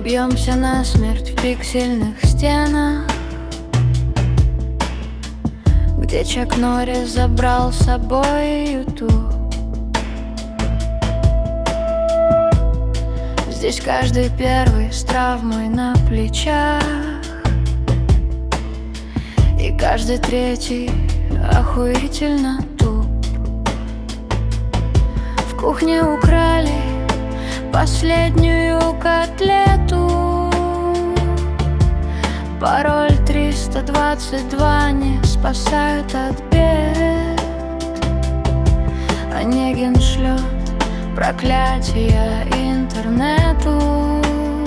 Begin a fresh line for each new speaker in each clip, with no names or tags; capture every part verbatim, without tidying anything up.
Бьемся насмерть в пиксельных стенах, где Чак Норрис забрал с собой ютуб. Здесь каждый первый с травмой на плечах, и каждый третий охуительно туп. В кухне украли последнюю котлету. Пароль триста двадцать два не спасает от бед. Онегин шлет проклятия интернету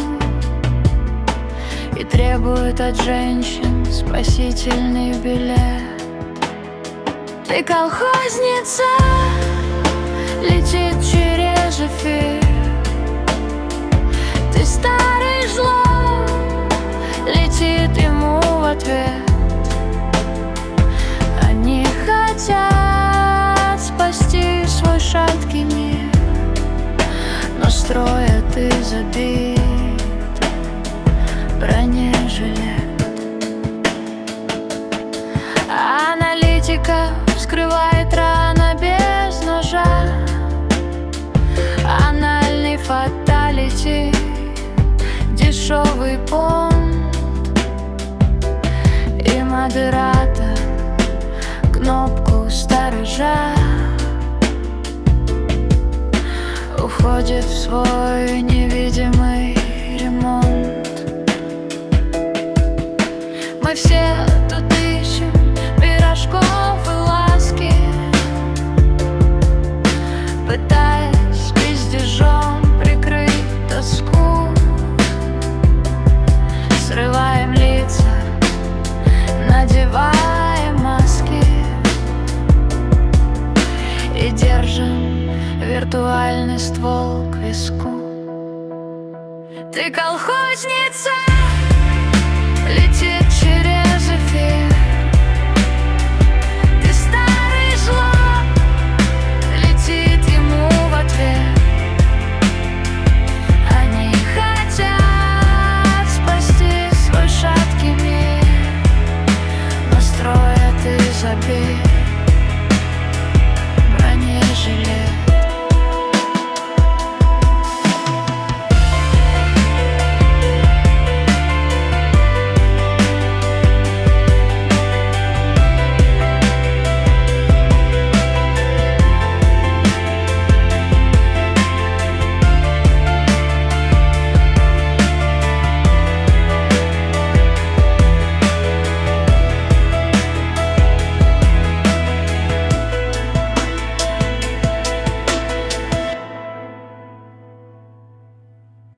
и требует от женщин спасительный билет. Ты колхозница, летит через эфир. Ты старый жлоб, летит ему в ответ. Они хотят спасти свой шаткий мир, но строят из обид бронежилет. А аналитика вскрывает рано без ножа. Анальный фаталити, дешевый понт и модератор кнопку сторожа уходит в свой невидимый ремонт. Мы все тут ищем пирожков и ласки, пытаясь пиздежом прикрыть тоску. Срываем лица, надеваем маски и держим виртуальный ствол к виску. Ты колхозница, летит